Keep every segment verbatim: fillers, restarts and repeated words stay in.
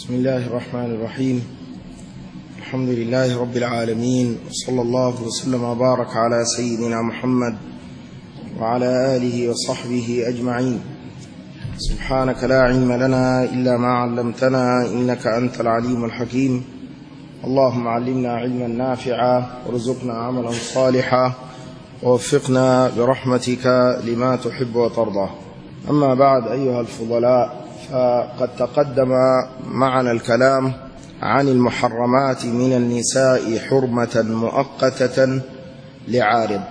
بسم الله الرحمن الرحيم. الحمد لله رب العالمين، وصلى الله وسلم وبارك على سيدنا محمد وعلى آله وصحبه أجمعين. سبحانك لا علم لنا إلا ما علمتنا إنك أنت العليم الحكيم. اللهم علمنا علما نافعا وارزقنا عملا صالحا ووفقنا برحمتك لما تحب وترضى. أما بعد أيها الفضلاء، فقد تقدم معنا الكلام عن المحرمات من النساء حرمة مؤقتة لعارض،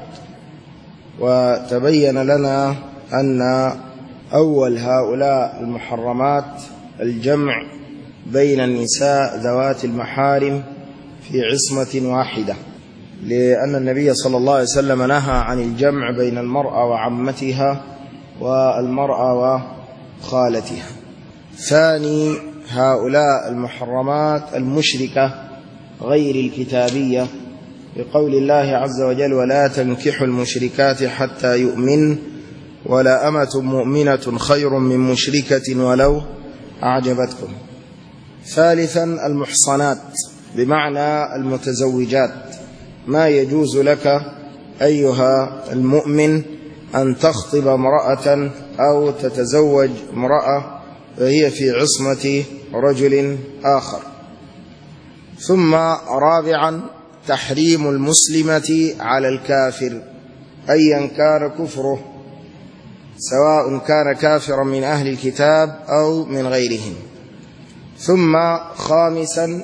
وتبين لنا أن أول هؤلاء المحرمات الجمع بين النساء ذوات المحارم في عصمة واحدة، لأن النبي صلى الله عليه وسلم نهى عن الجمع بين المرأة وعمتها والمرأة وخالتها. ثاني هؤلاء المحرمات المشركة غير الكتابية، بقول الله عز وجل: ولا تنكحوا المشركات حتى يؤمن ولا أمة مؤمنة خير من مشركة ولو أعجبتكم. ثالثا المحصنات، بمعنى المتزوجات. ما يجوز لك أيها المؤمن أن تخطب امرأة أو تتزوج امرأة وهي في عصمة رجل آخر. ثم رابعا تحريم المسلمة على الكافر أيا كان كفره، سواء كان كافرا من أهل الكتاب أو من غيرهم. ثم خامسا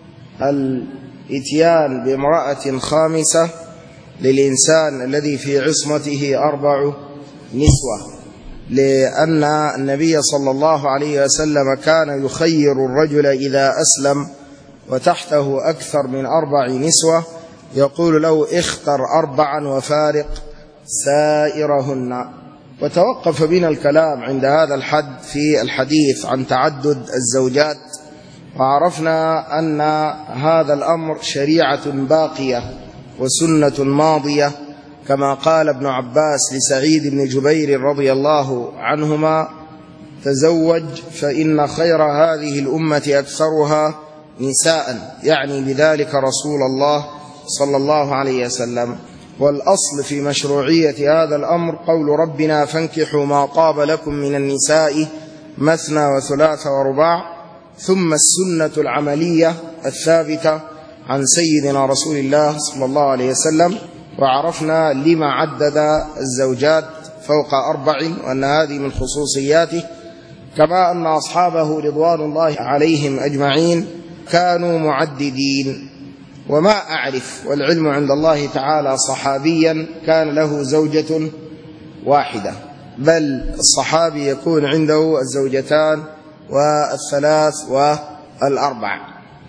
الإتيان بامرأة خامسة للإنسان الذي في عصمته أربع نسوة، لأن النبي صلى الله عليه وسلم كان يخير الرجل إذا أسلم وتحته أكثر من أربع نسوة، يقول له: اختر أربعا وفارق سائرهن. وتوقف بنا الكلام عند هذا الحد في الحديث عن تعدد الزوجات، وعرفنا أن هذا الأمر شريعة باقية وسنة ماضية، كما قال ابن عباس لسعيد بن جبير رضي الله عنهما: تزوج فإن خير هذه الأمة أكثرها نساء، يعني بذلك رسول الله صلى الله عليه وسلم. والأصل في مشروعية هذا الأمر قول ربنا: فانكحوا ما طاب لكم من النساء مثنى وثلاث ورباع. ثم السنة العملية الثابتة عن سيدنا رسول الله صلى الله عليه وسلم، وعرفنا لما عدد الزوجات فوق أربع، وأن هذه من خصوصياته، كما أن أصحابه رضوان الله عليهم أجمعين كانوا معددين. وما أعرف والعلم عند الله تعالى صحابيا كان له زوجة واحدة، بل الصحابي يكون عنده الزوجتان والثلاث والأربع.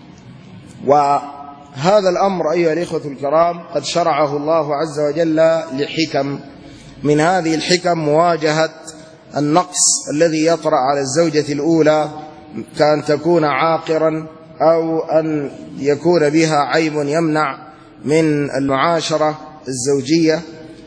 وهذا الأمر أيها الإخوة الكرام قد شرعه الله عز وجل لحكم. من هذه الحكم مواجهة النقص الذي يطرأ على الزوجة الأولى، كأن تكون عاقرا أو أن يكون بها عيب يمنع من المعاشرة الزوجية.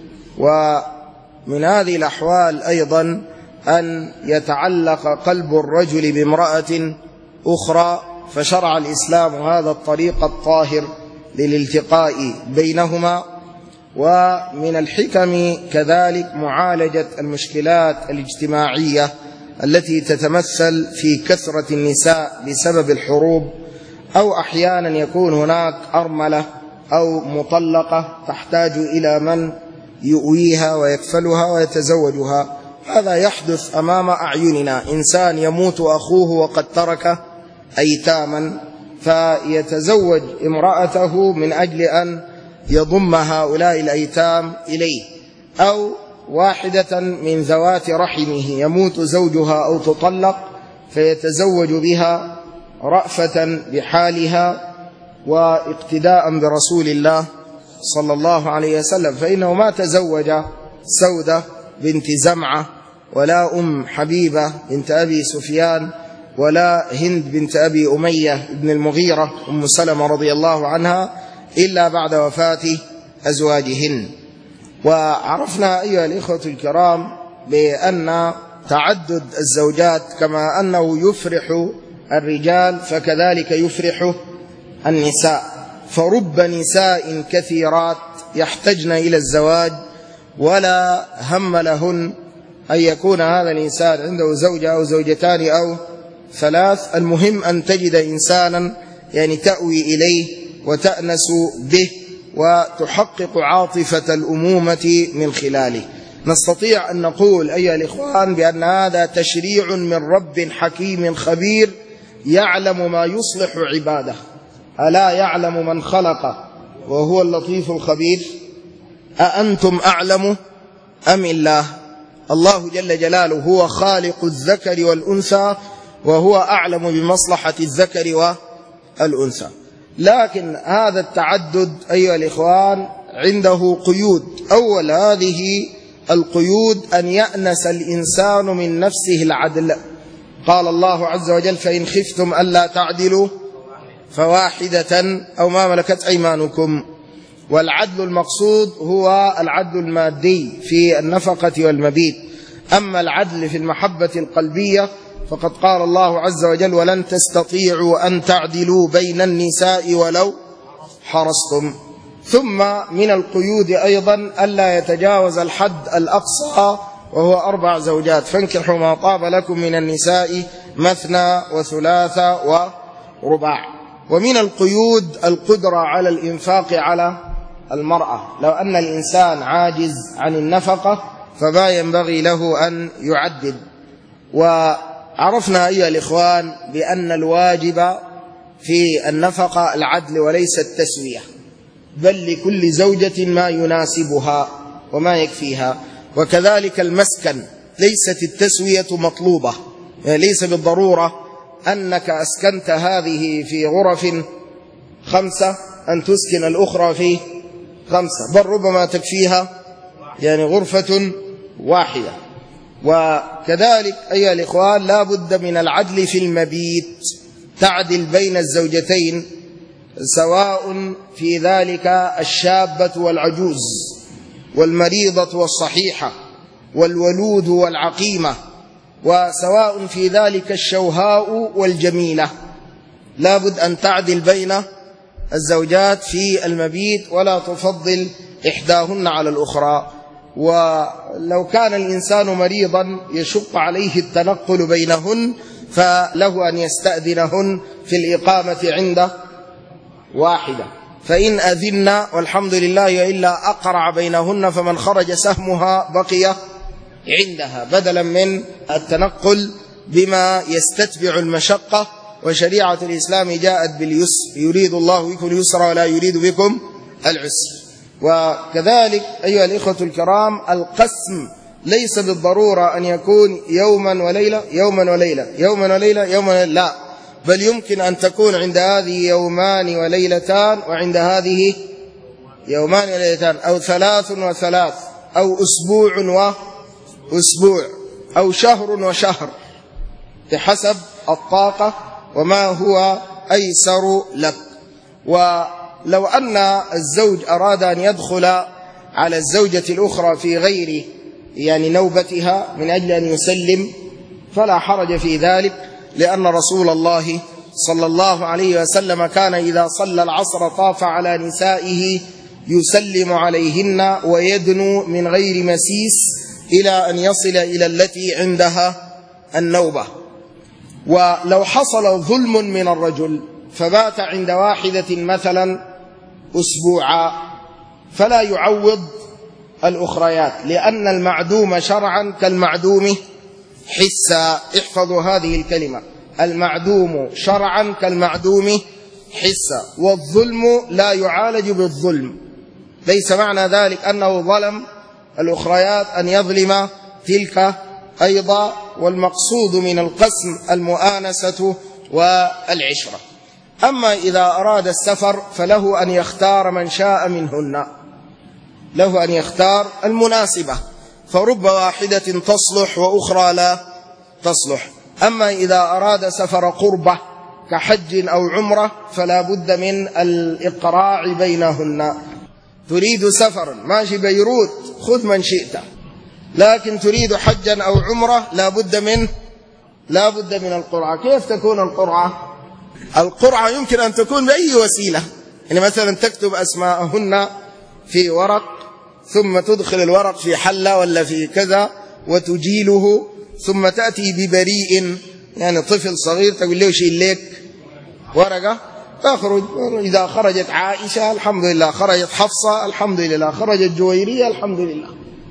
ومن هذه الأحوال أيضا أن يتعلق قلب الرجل بامرأة أخرى، فشرع الإسلام هذا الطريق الطاهر للالتقاء بينهما. ومن الحكم كذلك معالجة المشكلات الاجتماعية التي تتمثل في كثرة النساء بسبب الحروب، أو أحيانا يكون هناك أرملة أو مطلقة تحتاج إلى من يؤويها ويكفلها ويتزوجها. هذا يحدث أمام أعيننا، إنسان يموت أخوه وقد ترك أيتاما، فيتزوج امرأته من أجل أن يضم هؤلاء الأيتام إليه، أو واحدة من ذوات رحمه يموت زوجها أو تطلق فيتزوج بها رأفة بحالها واقتداء برسول الله صلى الله عليه وسلم، فإنه ما تزوج سودة بنت زمعة ولا أم حبيبة بنت أبي سفيان ولا هند بنت أبي أمية بن المغيرة أم سلمة رضي الله عنها إلا بعد وفاة أزواجهن. وعرفنا أيها الإخوة الكرام بأن تعدد الزوجات كما أنه يفرح الرجال فكذلك يفرح النساء. فرب نساء كثيرات يحتجن إلى الزواج ولا هم لهن أن يكون هذا الإنسان عنده زوجة أو زوجتان أو ثلاث. المهم أن تجد إنسانا يعني تأوي إليه وتأنس به وتحقق عاطفة الأمومة من خلاله. نستطيع أن نقول أيها الإخوان بأن هذا تشريع من رب حكيم خبير يعلم ما يصلح عباده. ألا يعلم من خلق وهو اللطيف الخبير؟ أأنتم أعلم أم الله؟ الله جل جلاله هو خالق الذكر والأنثى وهو أعلم بمصلحة الذكر والأنثى. لكن هذا التعدد أيها الإخوان عنده قيود. أول هذه القيود أن يأنس الإنسان من نفسه العدل. قال الله عز وجل: فإن خفتم ألا تعدلوا فواحدة أو ما ملكت أيمانكم. والعدل المقصود هو العدل المادي في النفقة والمبيت. أما العدل في المحبة القلبية فقد قال الله عز وجل: ولن تستطيعوا أن تعدلوا بين النساء ولو حرصتم. ثم من القيود أيضا ألا يتجاوز الحد الأقصى وهو أربع زوجات. فانكحوا ما طاب لكم من النساء مثنى وثلاث ورباع. ومن القيود القدرة على الإنفاق على المرأة. لو أن الإنسان عاجز عن النفقة فما ينبغي له أن يعدد. وعرفنا أيها الإخوان بأن الواجب في النفقة العدل وليس التسوية، بل لكل زوجة ما يناسبها وما يكفيها. وكذلك المسكن ليست التسوية مطلوبة، يعني ليس بالضرورة أنك أسكنت هذه في غرف خمسة أن تسكن الأخرى في خمسة، بل ربما تكفيها يعني غرفة واحدة. وكذلك أيها الإخوان لا بد من العدل في المبيت، تعدل بين الزوجتين سواء في ذلك الشابة والعجوز والمريضة والصحيحة والولود والعقيمة، وسواء في ذلك الشوهاء والجميلة. لا بد أن تعدل بين الزوجات في المبيت ولا تفضل إحداهن على الأخرى. ولو كان الإنسان مريضا يشق عليه التنقل بينهن فله أن يستأذنهن في الإقامة عند واحدة، فإن أذن والحمد لله إلا أقرع بينهن، فمن خرج سهمها بقي عندها بدلا من التنقل بما يستتبع المشقة. وشريعة الإسلام جاءت باليسر، يريد الله بكم اليسر ولا يريد بكم العسر. وكذلك أيها الإخوة الكرام القسم ليس بالضرورة أن يكون يوما وليلة يوما وليلة يوما وليلة يوما وليلة، لا، بل يمكن أن تكون عند هذه يومان وليلتان وعند هذه يومان وليلتان، أو ثلاث وثلاث، أو أسبوع وأسبوع، أو شهر وشهر، بحسب الطاقة وما هو أيسر لك. ولو أن الزوج أراد أن يدخل على الزوجة الأخرى في غير يعني نوبتها من أجل أن يسلم فلا حرج في ذلك، لأن رسول الله صلى الله عليه وسلم كان إذا صلى العصر طاف على نسائه يسلم عليهن ويدنو من غير مسيس إلى أن يصل إلى التي عندها النوبة. ولو حصل ظلم من الرجل فبات عند واحدة مثلا أسبوعا فلا يعوض الأخريات، لأن المعدوم شرعا كالمعدوم حسا. احفظوا هذه الكلمة: المعدوم شرعا كالمعدوم حسا. والظلم لا يعالج بالظلم، ليس معنى ذلك أنه ظلم الأخريات أن يظلم تلك أيضا. والمقصود من القسم المؤانسة والعشرة. أما إذا أراد السفر فله أن يختار من شاء منهن، له أن يختار المناسبة، فرب واحدة تصلح وأخرى لا تصلح. أما إذا أراد سفر قربة كحج أو عمرة فلا بد من الإقراع بينهن. تريد سفرا ماشي بيروت خذ من شئت، لكن تريد حجا أو عمرة لا بد من لا بد من القرعة. كيف تكون القرعة؟ القرعة يمكن أن تكون بأي وسيلة، يعني مثلا تكتب أسماءهن في ورق ثم تدخل الورق في حلة ولا في كذا وتجيله، ثم تأتي ببريء يعني طفل صغير تقول له شيل لك ورقة تخرج، إذا خرجت عائشة الحمد لله، خرجت حفصة الحمد لله، خرجت جويرية الحمد لله.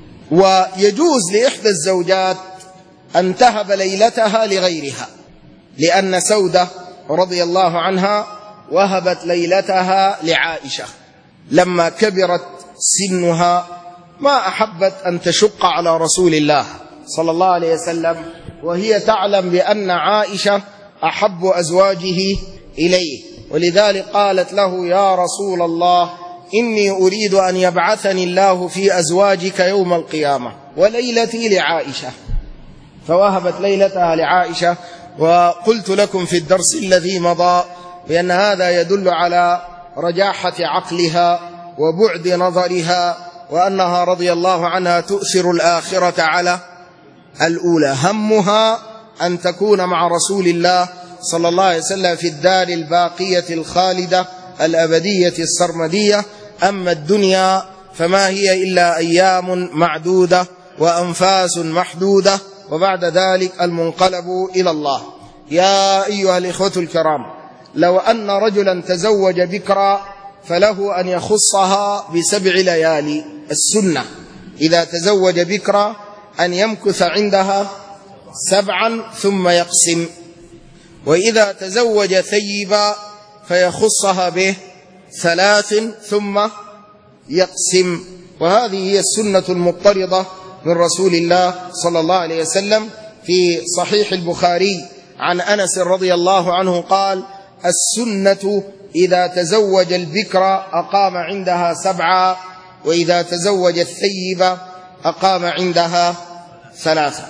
ويجوز لإحدى الزوجات أن تهب ليلتها لغيرها، لأن سودة رضي الله عنها وهبت ليلتها لعائشة لما كبرت سنها، ما أحبت أن تشق على رسول الله صلى الله عليه وسلم، وهي تعلم بأن عائشة أحب أزواجه إليه، ولذلك قالت له يا رسول الله إني أريد أن يبعثني الله في أزواجك يوم القيامة وليلتي لعائشة، فوهبت ليلتها لعائشة. وقلت لكم في الدرس الذي مضى بأن هذا يدل على رجاحة عقلها وبعد نظرها، وأنها رضي الله عنها تؤثر الآخرة على الأولى، همها أن تكون مع رسول الله صلى الله عليه وسلم في الدار الباقية الخالدة الأبدية السرمدية. أما الدنيا فما هي إلا أيام معدودة وأنفاس محدودة، وبعد ذلك المنقلب إلى الله. يا أيها الإخوة الكرام، لو أن رجلا تزوج بكرا فله أن يخصها بسبع ليالي. السنة إذا تزوج بكرا أن يمكث عندها سبعا ثم يقسم، وإذا تزوج ثيبا فيخصها به ثلاث ثم يقسم. وهذه هي السنة المضطردة من رسول الله صلى الله عليه وسلم. في صحيح البخاري عن أنس رضي الله عنه قال السنة إذا تزوج البكر أقام عندها سبعا، وإذا تزوج الثيب أقام عندها ثلاثة.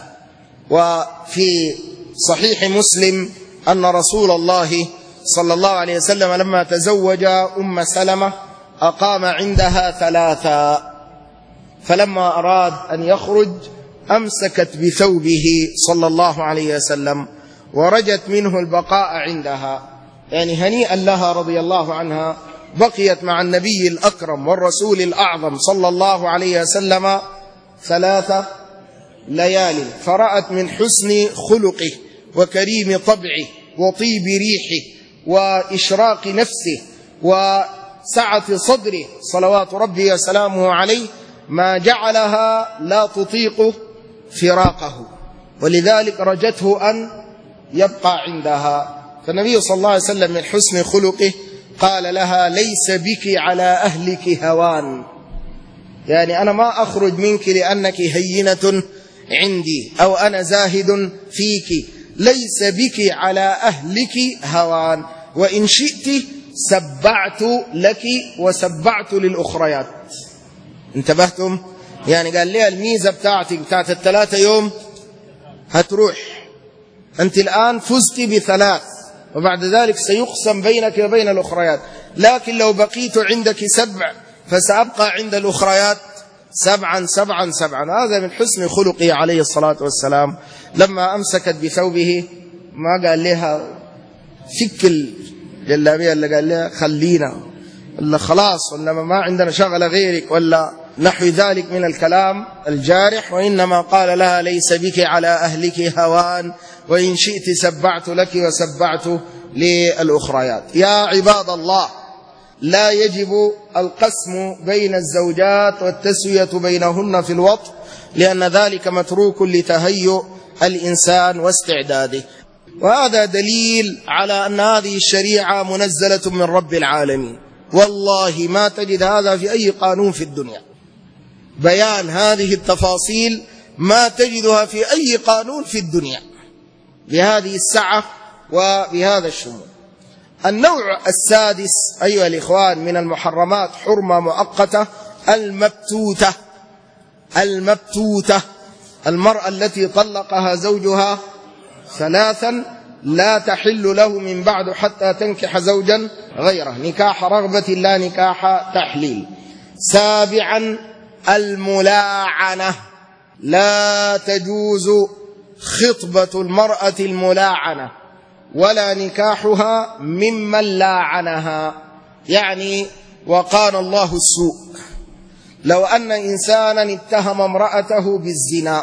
وفي صحيح مسلم أن رسول الله صلى الله عليه وسلم لما تزوج أم سلمة أقام عندها ثلاثة، فلما أراد أن يخرج أمسكت بثوبه صلى الله عليه وسلم ورجت منه البقاء عندها، يعني هنيئا لها رضي الله عنها، بقيت مع النبي الأكرم والرسول الأعظم صلى الله عليه وسلم ثلاثة ليال، فرأت من حسن خلقه وكريم طبعه وطيب ريحه وإشراق نفسه وسعة صدره صلوات ربي وسلامه عليه ما جعلها لا تطيق فراقه، ولذلك رجته أن يبقى عندها. فالنبي صلى الله عليه وسلم من حسن خلقه قال لها ليس بك على أهلك هوان، يعني أنا ما أخرج منك لأنك هينة عندي أو أنا زاهد فيك، ليس بك على أهلك هوان، وإن شئت سبعت لك وسبعت للأخريات. انتبهتم؟ يعني قال لي الميزة بتاعتك بتاعت الثلاثة يوم هتروح، أنت الآن فزت بثلاث وبعد ذلك سيقسم بينك وبين الأخريات، لكن لو بقيت عندك سبع فسأبقى عند الأخريات سبعا سبعا سبعا. هذا من حسن خلقه عليه الصلاة والسلام. لما أمسكت بثوبه ما قال لها فك الجلابية، اللي قال لها خلينا، ولا خلاص، ولا ما عندنا شغل غيرك، ولا نحو ذلك من الكلام الجارح، وإنما قال لها ليس بك على أهلك هوان، وإن شئت سبعت لك وسبعت للأخريات. يا عباد الله، لا يجب القسم بين الزوجات والتسوية بينهن في الوطء، لأن ذلك متروك لتهيؤ الإنسان واستعداده. وهذا دليل على أن هذه الشريعة منزلة من رب العالمين. والله ما تجد هذا في أي قانون في الدنيا، بيان هذه التفاصيل ما تجدها في أي قانون في الدنيا بهذه السعة وبهذا الشمول. النوع السادس أيها الإخوان من المحرمات حرمة مؤقتة، المبتوتة. المبتوتة المرأة التي طلقها زوجها ثلاثا لا تحل له من بعد حتى تنكح زوجا غيره، نكاح رغبة لا نكاح تحليل. سابعا الملاعنة، لا تجوز خطبة المرأة الملاعنة ولا نكاحها ممن لاعنها. يعني وقال الله السوء، لو أن إنسانا اتهم امرأته بالزنا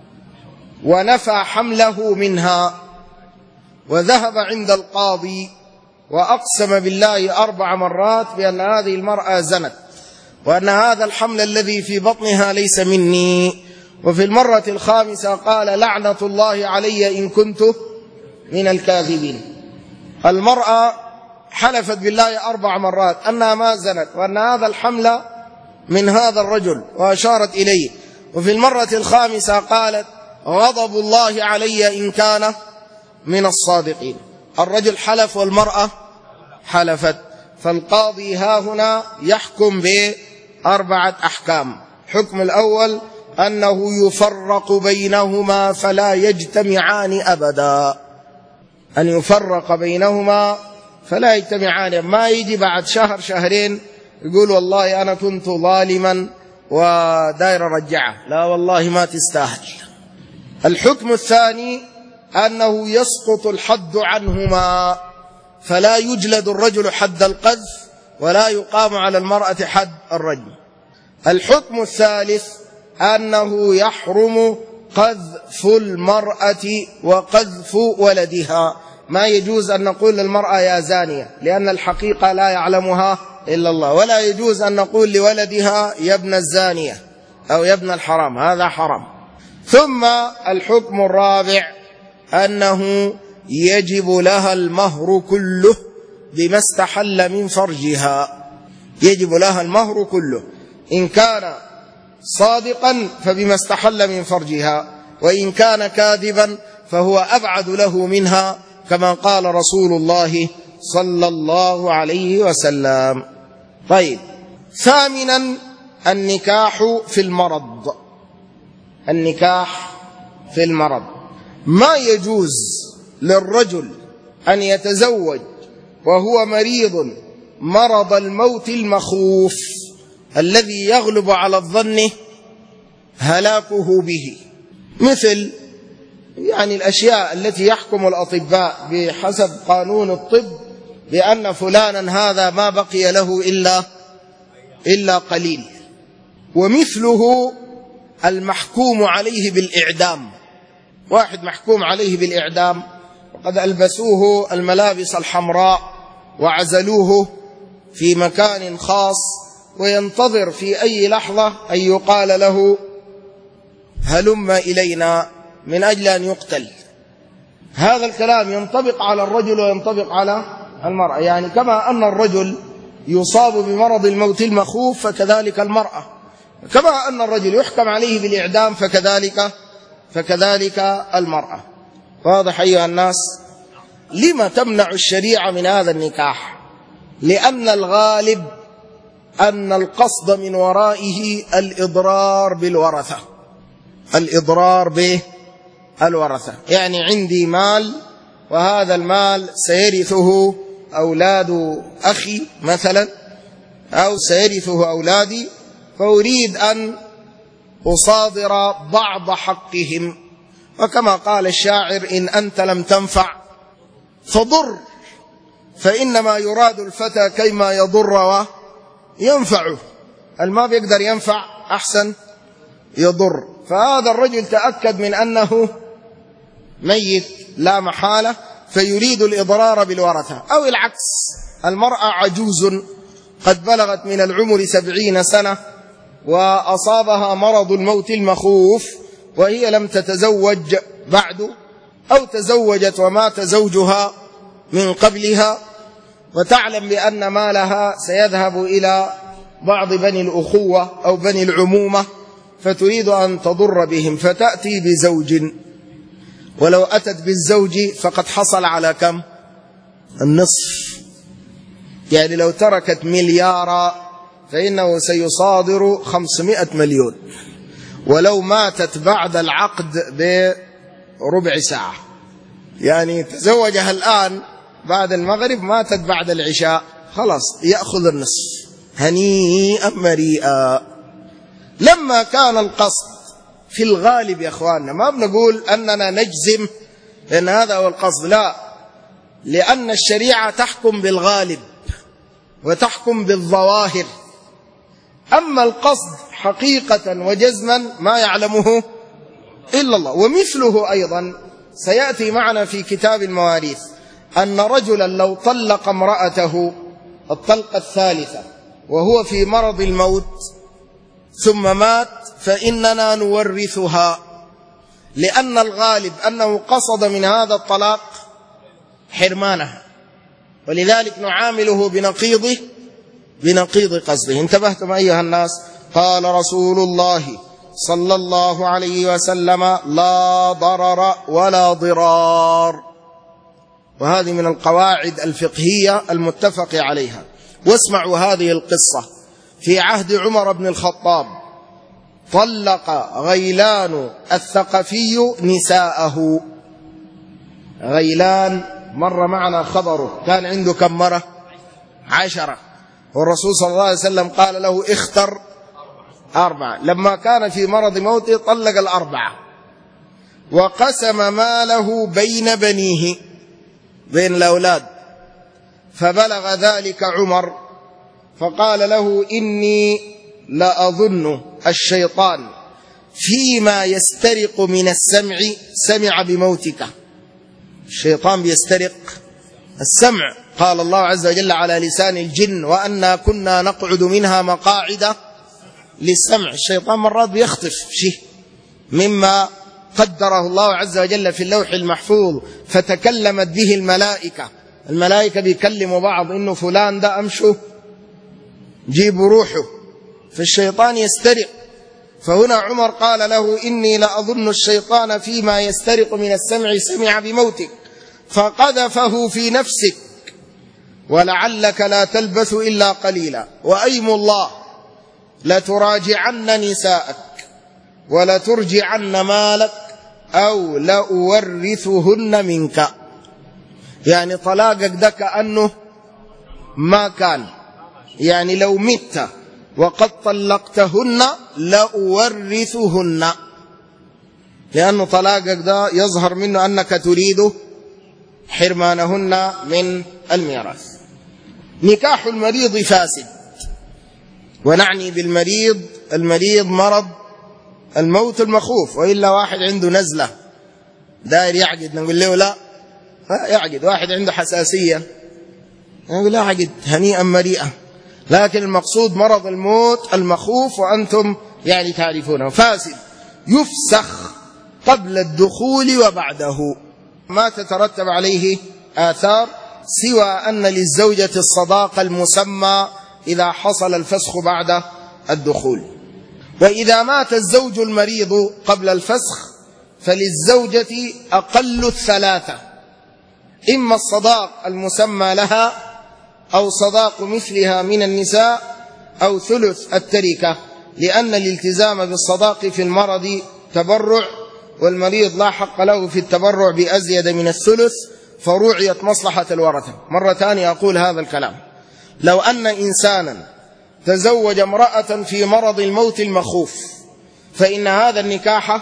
ونفى حمله منها وذهب عند القاضي وأقسم بالله أربع مرات بأن هذه المرأة زنت وأن هذا الحمل الذي في بطنها ليس مني، وفي المرة الخامسة قال لعنة الله علي إن كنت من الكاذبين. المرأة حلفت بالله أربع مرات أنها ما زنت وأن هذا الحمل من هذا الرجل وأشارت إليه، وفي المرة الخامسة قالت غضب الله علي إن كان من الصادقين. الرجل حلف والمرأة حلفت، فالقاضي ها هنا يحكم بأربعة أحكام. حكم الأول أنه يفرق بينهما فلا يجتمعان أبدا، أن يفرق بينهما فلا يجتمعان، ما يجي بعد شهر شهرين يقول والله أنا كنت ظالما وداير رجعه، لا والله ما تستاهل. الحكم الثاني أنه يسقط الحد عنهما، فلا يجلد الرجل حد القذف ولا يقام على المرأة حد الرجم. الحكم الثالث أنه يحرم قذف المرأة وقذف ولدها، ما يجوز أن نقول للمرأة يا زانية لأن الحقيقة لا يعلمها إلا الله، ولا يجوز أن نقول لولدها يا ابن الزانية أو يا ابن الحرام، هذا حرام. ثم الحكم الرابع أنه يجب لها المهر كله بما استحل من فرجها، يجب لها المهر كله، إن كان صادقا فبما استحل من فرجها، وإن كان كاذبا فهو أبعد له منها، كما قال رسول الله صلى الله عليه وسلم. طيب، ثامنا النكاح في المرض. النكاح في المرض، ما يجوز للرجل أن يتزوج وهو مريض مرض الموت المخوف الذي يغلب على الظن هلاكه به، مثل يعني الأشياء التي يحكم الأطباء بحسب قانون الطب بأن فلانا هذا ما بقي له إلا إلا قليل، ومثله المحكوم عليه بالإعدام. واحد محكوم عليه بالإعدام وقد ألبسوه الملابس الحمراء وعزلوه في مكان خاص وينتظر في أي لحظة أن يقال له هلم إلينا من أجل أن يقتل. هذا الكلام ينطبق على الرجل وينطبق على المرأة، يعني كما أن الرجل يصاب بمرض الموت المخوف فكذلك المرأة، كما أن الرجل يحكم عليه بالإعدام فكذلك فكذلك المرأة. واضح أيها الناس؟ لما تمنع الشريعة من هذا النكاح؟ لأن الغالب أن القصد من ورائه الإضرار بالورثة، الإضرار بالورثة، يعني عندي مال وهذا المال سيرثه أولاد أخي مثلا أو سيرثه أولادي، فأريد أن أصادر بعض حقهم، وكما قال الشاعر إن أنت لم تنفع فضر، فإنما يراد الفتى كيما يضر وينفعه، الما بيقدر ينفع أحسن يضر. فهذا الرجل تأكد من أنه ميت لا محالة فيريد الإضرار بالورثة، أو العكس، المرأة عجوز قد بلغت من العمر سبعين سنة وأصابها مرض الموت المخوف وهي لم تتزوج بعد أو تزوجت ومات زوجها من قبلها، وتعلم بأن مالها سيذهب إلى بعض بني الأخوة أو بني العمومة، فتريد أن تضر بهم فتأتي بزوج، ولو أتت بالزوج فقد حصل على كم؟ النصف، يعني لو تركت مليارا فإنه سيصادر خمسمائة مليون، ولو ماتت بعد العقد بربع ساعة، يعني تزوجها الآن بعد المغرب ماتت بعد العشاء، خلاص يأخذ النصف هنيئا مريئا. لما كان القصد في الغالب يا أخواننا، ما بنقول أننا نجزم لأن هذا هو القصد، لا، لأن الشريعة تحكم بالغالب وتحكم بالظواهر، أما القصد حقيقة وجزما ما يعلمه إلا الله. ومثله أيضا سيأتي معنا في كتاب المواريث أن رجلا لو طلق امرأته الطلقة الثالثة وهو في مرض الموت ثم مات فإننا نورثها، لأن الغالب أنه قصد من هذا الطلاق حرمانها، ولذلك نعامله بنقيضه بنقيض قصده. انتبهتم أيها الناس؟ قال رسول الله صلى الله عليه وسلم: لا ضرر ولا ضرار. وهذه من القواعد الفقهية المتفق عليها. واسمعوا هذه القصة: في عهد عمر بن الخطاب طلق غيلان الثقفي نساءه. غيلان مر معنا خبره، كان عنده كم مرة؟ عشرة، والرسول صلى الله عليه وسلم قال له: اختر أربعة. لما كان في مرض موته طلق الأربعة، وقسم ماله بين بنيه، بين الأولاد. فبلغ ذلك عمر فقال له: إني لأظن الشيطان فيما يسترق من السمع سمع بموتك. الشيطان بيسترق السمع، قال الله عز وجل على لسان الجن: وأنا كنا نقعد منها مقاعد للسمع. الشيطان مرات بيخطف شيء مما قدره الله عز وجل في اللوح المحفوظ فتكلمت به الملائكة. الملائكة بيكلموا بعض إنه فلان ده أمشه جيبوا روحه، فالشيطان يسترق. فهنا عمر قال له: إني لأظن الشيطان فيما يسترق من السمع سمع بموتك فقذفه في نفسك ولعلك لا تلبث إلا قليلا، وأيم الله لتراجعن نساءك ولترجعن مالك أو لأورثهن منك. يعني طلاقك ده كأنه ما كان، يعني لو مت وقد طلقتهن لأورثهن، لأن طلاقك ده يظهر منه أنك تريد حرمانهن من الميراث. نكاح المريض فاسد، ونعني بالمريض المريض مرض الموت المخوف، وإلا واحد عنده نزلة داير يعقد نقول له لا يعقد، واحد عنده حساسية نقول لا يعقد هنيئا مريئا، لكن المقصود مرض الموت المخوف وأنتم يعني تعرفونه. فاسد يفسخ قبل الدخول وبعده، ما تترتب عليه آثار سوى أن للزوجة الصداقة المسمى إذا حصل الفسخ بعد الدخول. وإذا مات الزوج المريض قبل الفسخ فللزوجة أقل الثلاثة، إما الصداق المسمى لها أو صداق مثلها من النساء أو ثلث التركة، لأن الالتزام بالصداق في المرض تبرع، والمريض لا حق له في التبرع بأزيد من الثلث، فرعيت مصلحة الورثة. مرة ثانية أقول هذا الكلام: لو أن إنسانا تزوج امرأة في مرض الموت المخوف فإن هذا النكاح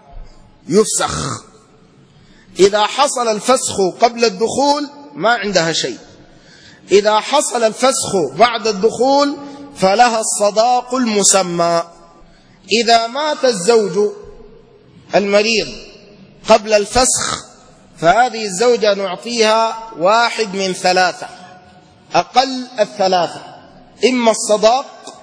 يفسخ. إذا حصل الفسخ قبل الدخول ما عندها شيء، إذا حصل الفسخ بعد الدخول فلها الصداق المسمى. إذا مات الزوج المريض قبل الفسخ فهذه الزوجة نعطيها واحد من ثلاثة، أقل الثلاثة، إما الصداق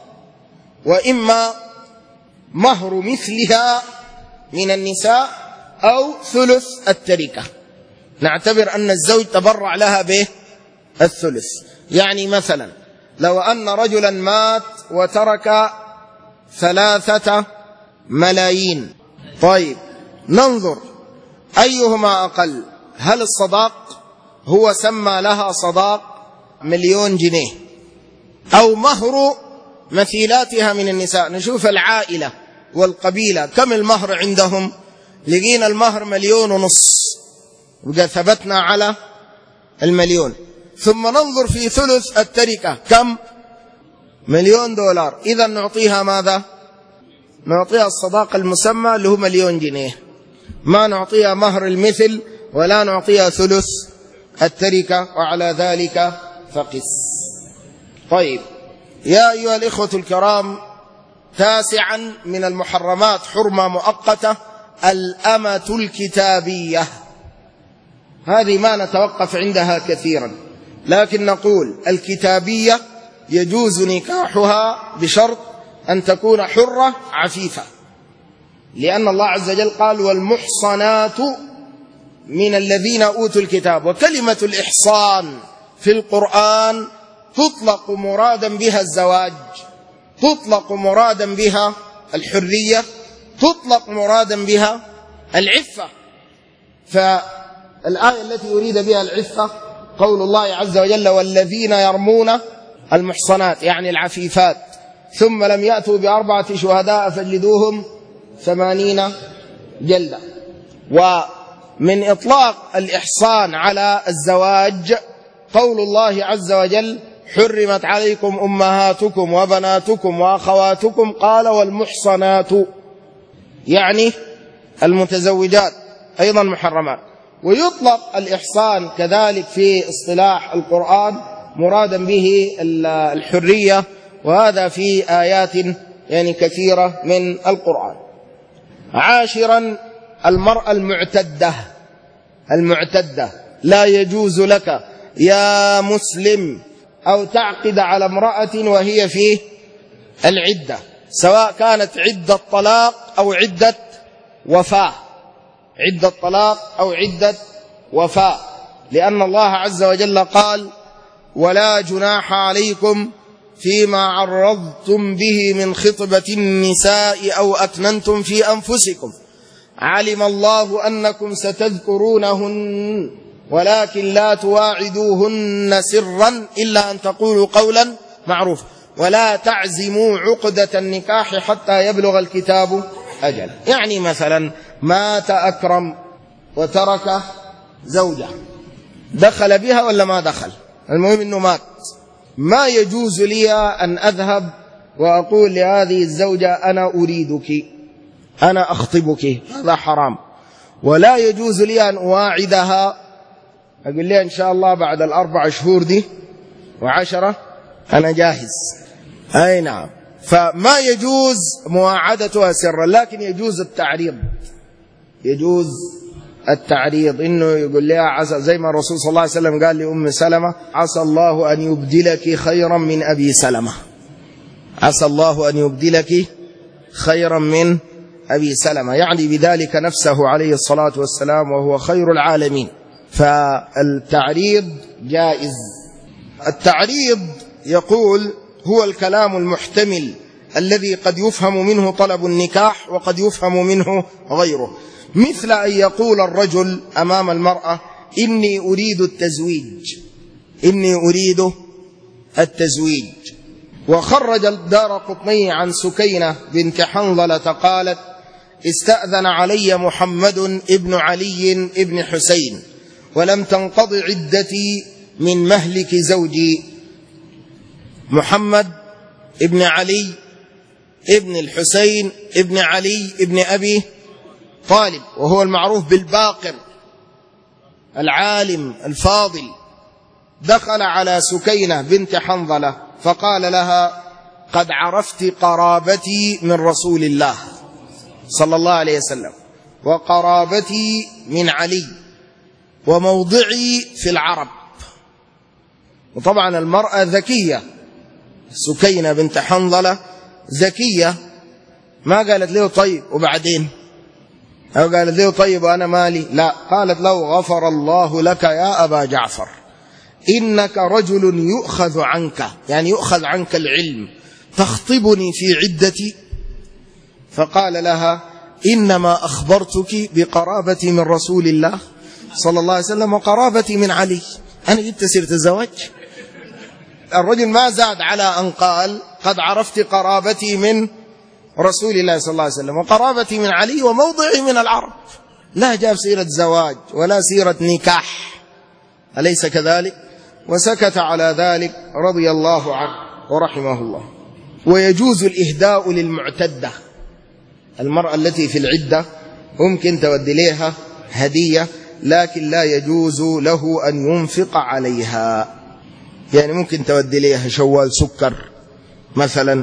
وإما مهر مثلها من النساء أو ثلث التركة. نعتبر أن الزوج تبرع لها به الثلث. يعني مثلا لو أن رجلا مات وترك ثلاثة ملايين، طيب ننظر أيهما أقل، هل الصداق هو سمى لها صداق مليون جنيه أو مهر مثيلاتها من النساء؟ نشوف العائلة والقبيلة كم المهر عندهم، لقينا المهر مليون ونص، وقد ثبتنا على المليون. ثم ننظر في ثلث التركة كم؟ مليون دولار، إذا نعطيها ماذا؟ نعطيها الصداقة المسمى اللي هو مليون جنيه، ما نعطيها مهر المثل ولا نعطيها ثلث التركة، وعلى ذلك فقس. طيب يا أيها الإخوة الكرام، تاسعا من المحرمات حرمة مؤقتة الأمة الكتابية. هذه ما نتوقف عندها كثيرا، لكن نقول الكتابية يجوز نكاحها بشرط أن تكون حرة عفيفة، لأن الله عز وجل قال والمحصنات من الذين أوتوا الكتاب، وكلمة الإحصان في القرآن تطلق مرادا بها الزواج، تطلق مرادا بها الحرية، تطلق مرادا بها العفة. فالآية التي يريد بها العفة قول الله عز وجل والذين يرمون المحصنات يعني العفيفات ثم لم يأتوا بأربعة شهداء فاجلدوهم ثمانين جلدة. ومن إطلاق الإحصان على الزواج قول الله عز وجل حرمت عليكم أمهاتكم وبناتكم وأخواتكم، قال والمحصنات يعني المتزوجات أيضا محرمات. ويطلق الإحصان كذلك في اصطلاح القرآن مرادا به الحرية، وهذا في آيات يعني كثيرة من القرآن. عاشرا المرأة المعتدة. المعتدة لا يجوز لك يا مسلم أو تعقد على امرأة وهي في العدة، سواء كانت عدة طلاق أو عدة وفاة، عدة طلاق أو عدة وفاة، لأن الله عز وجل قال ولا جناح عليكم فيما عرضتم به من خطبة النساء أو أكننتم في أنفسكم علم الله أنكم ستذكرونهن ولكن لا تواعدوهن سرا إلا أن تقولوا قولا معروفا ولا تعزموا عقدة النكاح حتى يبلغ الكتاب أجل. يعني مثلا مات أكرم وترك زوجة، دخل بها ولا ما دخل؟ المهم أنه مات، ما يجوز لي أن أذهب وأقول لهذه الزوجة أنا أريدك أنا أخطبك، هذا حرام. ولا يجوز لي أن أواعدها أقول لها إن شاء الله بعد الأربع شهور دي وعشرة أنا جاهز. أي نعم، فما يجوز مواعدتها سرا، لكن يجوز التعريض، يجوز التعريض إنه يقول لها عسى، زي ما الرسول صلى الله عليه وسلم قال لأم سلمة عسى الله أن يبدلك خيرا من أبي سلمة، عسى الله أن يبدلك خيرا من أبي سلمة، يعني بذلك نفسه عليه الصلاة والسلام وهو خير العالمين. فالتعريض جائز. التعريض يقول هو الكلام المحتمل الذي قد يفهم منه طلب النكاح وقد يفهم منه غيره، مثل أن يقول الرجل أمام المرأة إني أريد التزويج، إني أريد التزويج. وخرج الدارقطني عن سكينة بنت حنظلة قالت استأذن علي محمد ابن علي ابن حسين ولم تنقض عدتي من مهلك زوجي. محمد ابن علي ابن الحسين ابن علي ابن أبي طالب، وهو المعروف بالباقر العالم الفاضل، دخل على سكينة بنت حنظلة فقال لها قد عرفت قرابتي من رسول الله صلى الله عليه وسلم وقرابتي من علي وموضعي في العرب. وطبعا المرأة ذكية، سكينة بنت حنظلة ذكية، ما قالت له طيب وبعدين، أو قالت له طيب وأنا مالي، لا، قالت له غفر الله لك يا أبا جعفر إنك رجل يؤخذ عنك، يعني يؤخذ عنك العلم، تخطبني في عدتي. فقال لها إنما أخبرتك بقرابتي من رسول الله صلى الله عليه وسلم وقرابتي من علي، أنا جبت سيرة الزواج. الرجل ما زاد على أن قال قد عرفت قرابتي من رسول الله صلى الله عليه وسلم وقرابتي من علي وموضعي من العرب، لا جاب سيرة زواج ولا سيرة نكاح، أليس كذلك؟ وسكت على ذلك رضي الله عنه ورحمه الله. ويجوز الإهداء للمعتدة، المرأة التي في العدة ممكن تودي لها هدية، لكن لا يجوز له أن ينفق عليها. يعني ممكن تودي لها شوال سكر مثلا،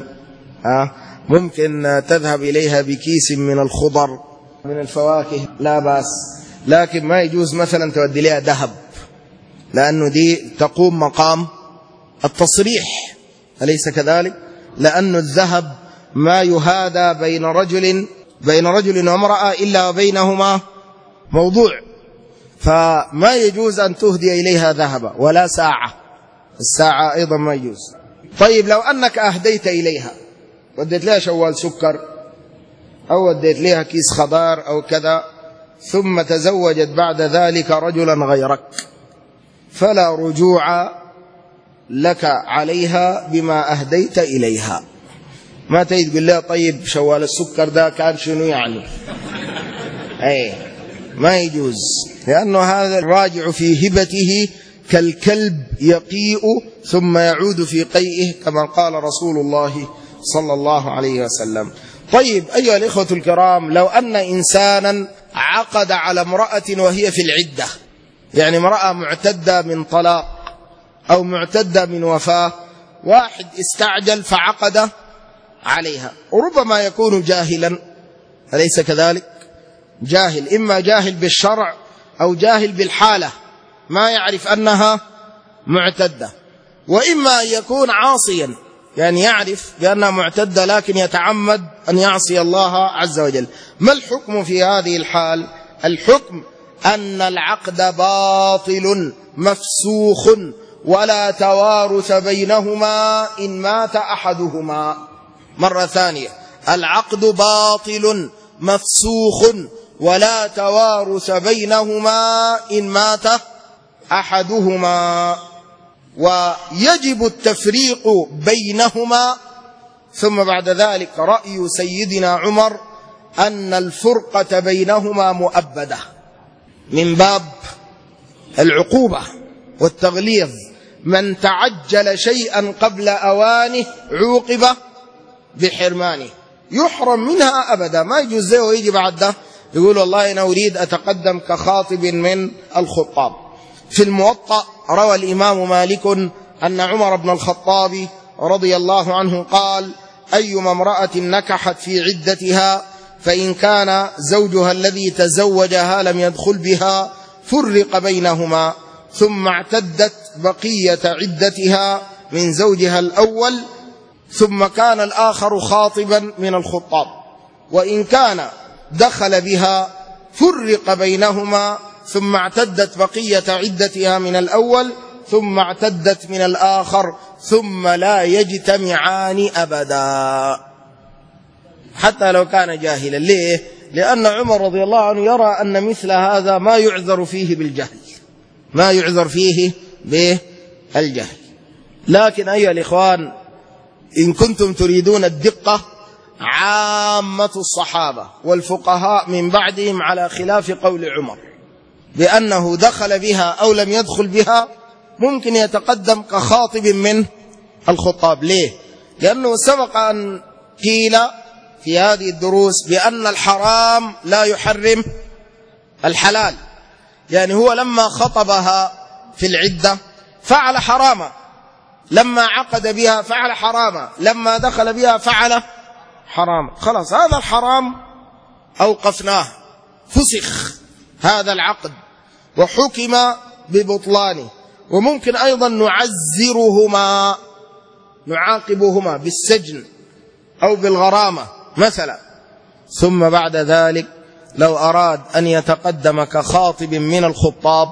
ممكن تذهب إليها بكيس من الخضر من الفواكه، لا بأس، لكن ما يجوز مثلا تودي لها ذهب، لأنه دي تقوم مقام التصريح، أليس كذلك؟ لأن الذهب ما يهادى بين رجل بين رجل وامرأة إلا وبينهما موضوع، فما يجوز أن تهدي إليها ذهبا ولا ساعة، الساعة أيضا ما يجوز. طيب لو أنك أهديت إليها، وديت لها شوال سكر أو وديت لها كيس خضار أو كذا، ثم تزوجت بعد ذلك رجلا غيرك، فلا رجوع لك عليها بما أهديت إليها. ما تيجي تقول لها طيب شوال السكر ده كان شنو يعني؟ أي ما يجوز، لأنه هذا الراجع في هبته كالكلب يقيء ثم يعود في قيئه، كما قال رسول الله صلى الله عليه وسلم. طيب أيها الإخوة الكرام، لو أن إنسانا عقد على امرأة وهي في العدة، يعني امرأة معتدة من طلاق أو معتدة من وفاة، واحد استعجل فعقد عليها، وربما يكون جاهلا، أليس كذلك؟ جاهل، إما جاهل بالشرع أو جاهل بالحالة، ما يعرف أنها معتدة، وإما أن يكون عاصيا، يعني يعرف بأنها معتدة لكن يتعمد أن يعصي الله عز وجل. ما الحكم في هذه الحال؟ الحكم أن العقد باطل مفسوخ ولا توارث بينهما إن مات أحدهما. مرة ثانية، العقد باطل مفسوخ ولا توارث بينهما إن مات أحدهما، ويجب التفريق بينهما. ثم بعد ذلك رأي سيدنا عمر أن الفرقة بينهما مؤبدة من باب العقوبة والتغليظ، من تعجل شيئا قبل أوانه عوقب بحرمانه، يحرم منها أبدا، ما يجوز له ويجي بعد ده يقول والله أنا أريد أتقدم كخاطب من الخطاب. في الموطأ روى الإمام مالك أن عمر بن الخطاب رضي الله عنه قال: أيما امرأة نكحت في عدتها فإن كان زوجها الذي تزوجها لم يدخل بها فرق بينهما، ثم اعتدت بقية عدتها من زوجها الأول، ثم كان الآخر خاطبا من الخطاب، وإن كان دخل بها فرق بينهما، ثم اعتدت بقية عدتها من الأول، ثم اعتدت من الآخر، ثم لا يجتمعان أبدا، حتى لو كان جاهلا. ليه؟ لأن عمر رضي الله عنه يرى أن مثل هذا ما يعذر فيه بالجهل، ما يعذر فيه بالجهل. لكن أيها الإخوان، إن كنتم تريدون الدقة، عامة الصحابة والفقهاء من بعدهم على خلاف قول عمر بأنه دخل بها أو لم يدخل بها ممكن يتقدم كخاطب من الخطاب. ليه؟ لأنه سبق أن قيل في هذه الدروس بأن الحرام لا يحرم الحلال، يعني هو لما خطبها في العدة فعل حراما، لما عقد بها فعل حراما، لما دخل بها فعل حراما، خلاص هذا الحرام أوقفناه، فسخ هذا العقد وحكم ببطلانه. وممكن أيضا نعزرهما، نعاقبهما بالسجن أو بالغرامة مثلا. ثم بعد ذلك لو أراد أن يتقدم كخاطب من الخطاب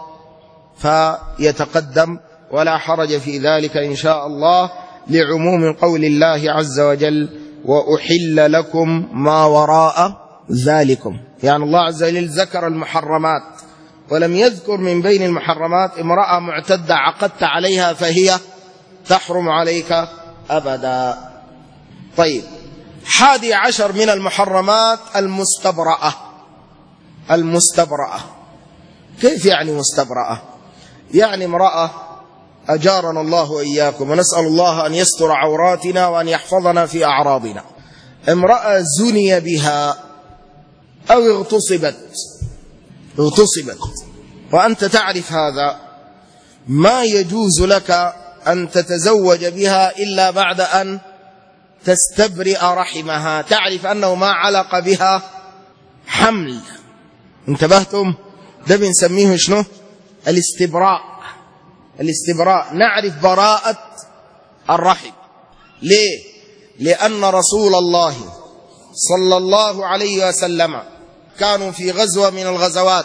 فيتقدم، ولا حرج في ذلك إن شاء الله، لعموم قول الله عز وجل: وأحل لكم ما وراء ذلكم. يعني الله عز وجل ذكر المحرمات ولم يذكر من بين المحرمات امرأة معتدة عقدت عليها فهي تحرم عليك أبدا. طيب، حادي عشر من المحرمات المستبرأة. المستبرأة كيف يعني مستبرأة؟ يعني امرأة أجارنا الله وإياكم، ونسأل الله أن يستر عوراتنا وأن يحفظنا في أعراضنا، امرأة زني بها أو اغتصبت اغتصبت وأنت تعرف هذا، ما يجوز لك أن تتزوج بها إلا بعد أن تستبرئ رحمها، تعرف أنه ما علق بها حمل. انتبهتم؟ ده بنسميه شنو؟ الاستبراء. الاستبراء نعرف براءة الرحم. ليه؟ لأن رسول الله صلى الله عليه وسلم كانوا في غزوة من الغزوات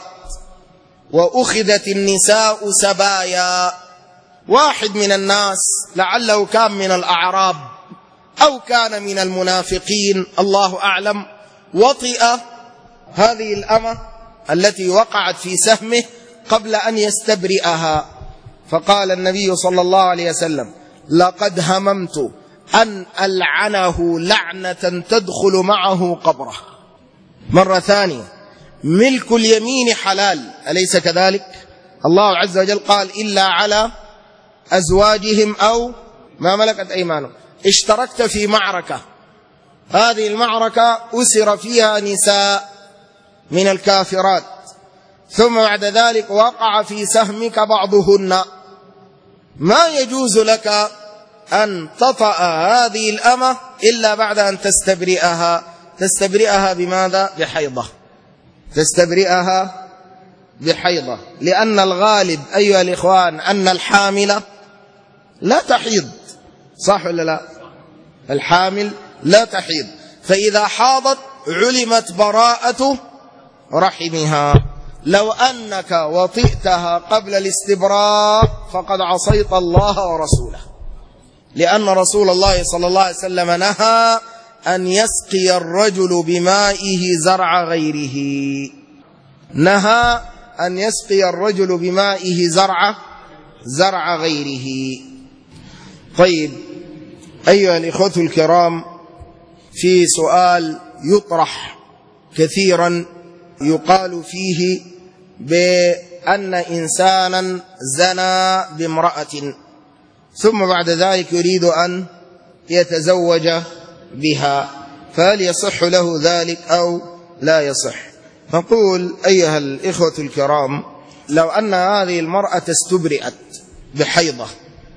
وأخذت النساء سبايا، واحد من الناس لعله كان من الأعراب أو كان من المنافقين الله أعلم، وطئ هذه الأمة التي وقعت في سهمه قبل أن يستبرئها، فقال النبي صلى الله عليه وسلم: لقد هممت أن ألعنه لعنة تدخل معه قبره. مرة ثانية، ملك اليمين حلال، أليس كذلك؟ الله عز وجل قال: إلا على أزواجهم أو ما ملكت أيمانهم. اشتركت في معركة، هذه المعركة أسر فيها نساء من الكافرات، ثم بعد ذلك وقع في سهمك بعضهن، ما يجوز لك أن تطأ هذه الأمة إلا بعد أن تستبرئها. تستبرئها بماذا؟ بحيضة. تستبرئها بحيضة، لأن الغالب أيها الإخوان أن الحامل لا تحيض، صح ولا لا؟ الحامل لا تحيض، فإذا حاضت علمت براءة رحمها. لو أنك وطئتها قبل الاستبراء فقد عصيت الله ورسوله، لأن رسول الله صلى الله عليه وسلم نهى أن يسقي الرجل بمائه زرع غيره، نهى أن يسقي الرجل بمائه زرع زرع غيره. طيب أيها الإخوة الكرام، في سؤال يطرح كثيرا يقال فيه بأن إنسانا زنى بامرأة ثم بعد ذلك يريد أن يتزوج بها، فهل يصح له ذلك أو لا يصح؟ نقول أيها الإخوة الكرام، لو أن هذه المرأة استبرئت بحيضة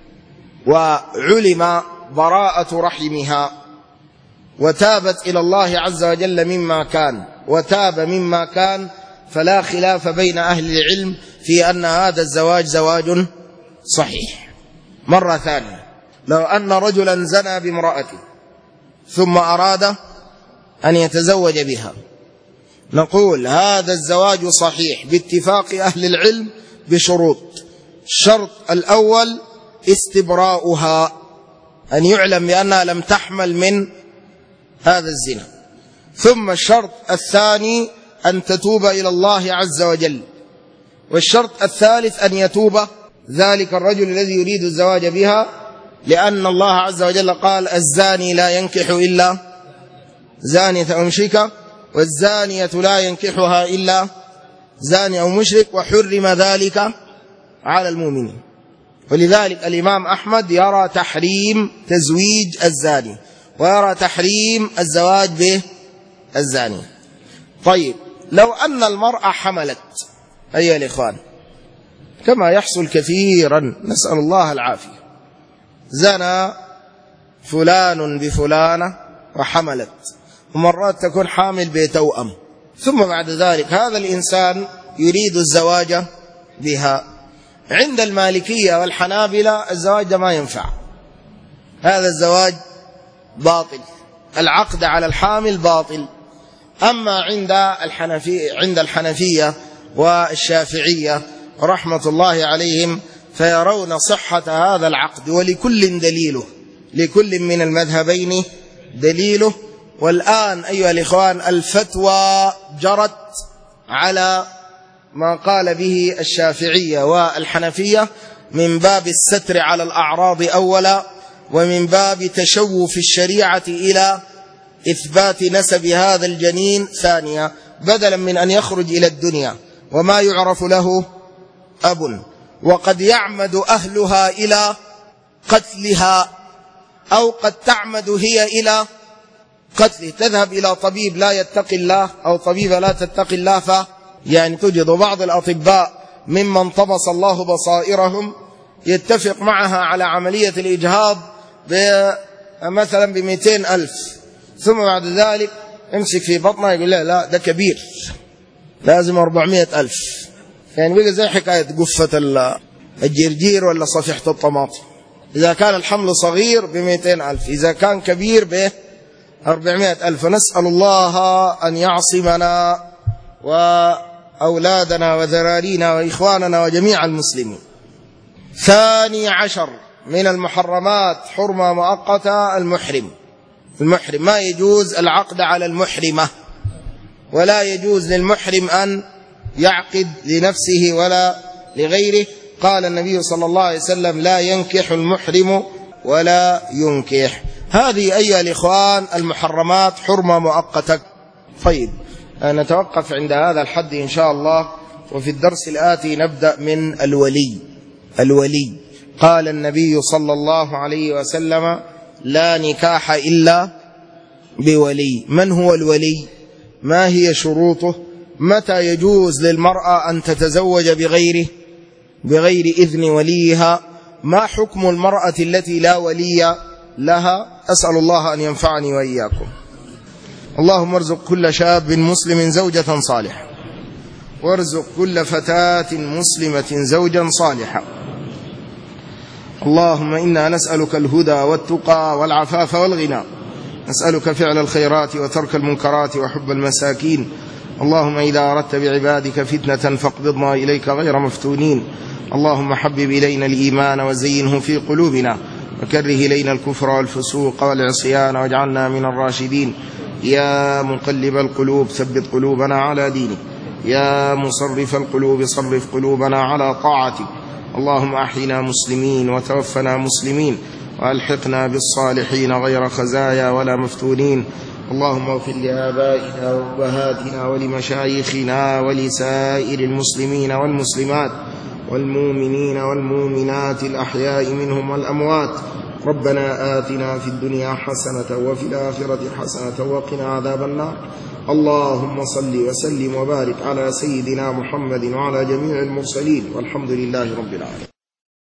وعلم براءة رحمها وتابت إلى الله عز وجل مما كان وتاب مما كان، فلا خلاف بين أهل العلم في أن هذا الزواج زواج صحيح. مرة ثانية، لو أن رجلا زنى بامرأته ثم أراد أن يتزوج بها، نقول هذا الزواج صحيح باتفاق أهل العلم بشروط. الشرط الأول استبراؤها، أن يعلم بأنها لم تحمل من هذا الزنا. ثم الشرط الثاني أن تتوب إلى الله عز وجل. والشرط الثالث أن يتوب ذلك الرجل الذي يريد الزواج بها، لأن الله عز وجل قال: الزاني لا ينكح إلا زانية أو مشركة، والزانية لا ينكحها إلا زاني أو مشرك، وحرم ذلك على المؤمنين. ولذلك الإمام أحمد يرى تحريم تزويج الزاني ويرى تحريم الزواج به الزاني. طيب لو أن المرأة حملت أيها الإخوان، كما يحصل كثيرا نسأل الله العافية، زنى فلان بفلانة وحملت، ومرات تكون حامل بتوأم، ثم بعد ذلك هذا الإنسان يريد الزواج بها. عند المالكية والحنابلة الزواج ده ما ينفع، هذا الزواج باطل، العقد على الحامل باطل. أما عند الحنفية عند الحنفية والشافعية رحمة الله عليهم فيرون صحة هذا العقد، ولكل دليله، لكل من المذهبين دليله. والآن أيها الإخوان الفتوى جرت على ما قال به الشافعية والحنفية من باب الستر على الأعراض أولا، ومن باب تشوف الشريعة إلى إثبات نسب هذا الجنين ثانيا، بدلا من أن يخرج إلى الدنيا وما يعرف له أب، وقد يعمد أهلها إلى قتلها، أو قد تعمد هي إلى قتله. تذهب إلى طبيب لا يتقي الله أو طبيبة لا تتقي الله، ف يعني توجد بعض الأطباء ممن طمس الله بصائرهم يتفق معها على عملية الإجهاض مثلا بمئتين ألف، ثم بعد ذلك امسك في بطنها يقول لا لا ده كبير لازم أربعمائة ألف. يعني بقى زي حكاية قفة الجرجير ولا صفيحة الطماطم. إذا كان الحمل صغير بمئتين ألف، إذا كان كبير بأربعمائة ألف. نسأل الله أن يعصمنا وأولادنا وذرارينا وإخواننا وجميع المسلمين. ثاني عشر من المحرمات حرمة مؤقتة المحرم. المحرم ما يجوز العقد على المحرمة، ولا يجوز للمحرم أن يعقد لنفسه ولا لغيره. قال النبي صلى الله عليه وسلم لا ينكح المحرم ولا ينكح. هذه أيها الإخوان المحرمات حرمة مؤقتة. طيب نتوقف عند هذا الحد إن شاء الله، وفي الدرس الآتي نبدأ من الولي. الولي قال النبي صلى الله عليه وسلم لا نكاح إلا بولي. من هو الولي؟ ما هي شروطه؟ متى يجوز للمرأة أن تتزوج بغيره بغير إذن وليها؟ ما حكم المرأة التي لا ولي لها؟ أسأل الله أن ينفعني وإياكم. اللهم ارزق كل شاب مسلم زوجة صالحة، وارزق كل فتاة مسلمة زوجا صالحا. اللهم إنا نسألك الهدى والتقى والعفاف والغنى، نسألك فعل الخيرات وترك المنكرات وحب المساكين. اللهم إذا أردت بعبادك فتنة فاقبضنا إليك غير مفتونين. اللهم حبب إلينا الإيمان وزينه في قلوبنا، وكره إلينا الكفر والفسوق والعصيان واجعلنا من الراشدين. يا مقلب القلوب ثبت قلوبنا على دينك، يا مصرف القلوب صرف قلوبنا على طاعتك. اللهم أحينا مسلمين وتوفنا مسلمين، وألحقنا بالصالحين غير خزايا ولا مفتونين. اللهم اغفر لآبائنا وأمهاتنا ولمشايخنا ولسائر المسلمين والمسلمات والمؤمنين والمؤمنات الأحياء منهم والأموات. ربنا آتنا في الدنيا حسنة وفي الآخرة حسنة وقنا عذاب النار. اللهم صل وسلم وبارك على سيدنا محمد وعلى جميع المرسلين، والحمد لله رب العالمين.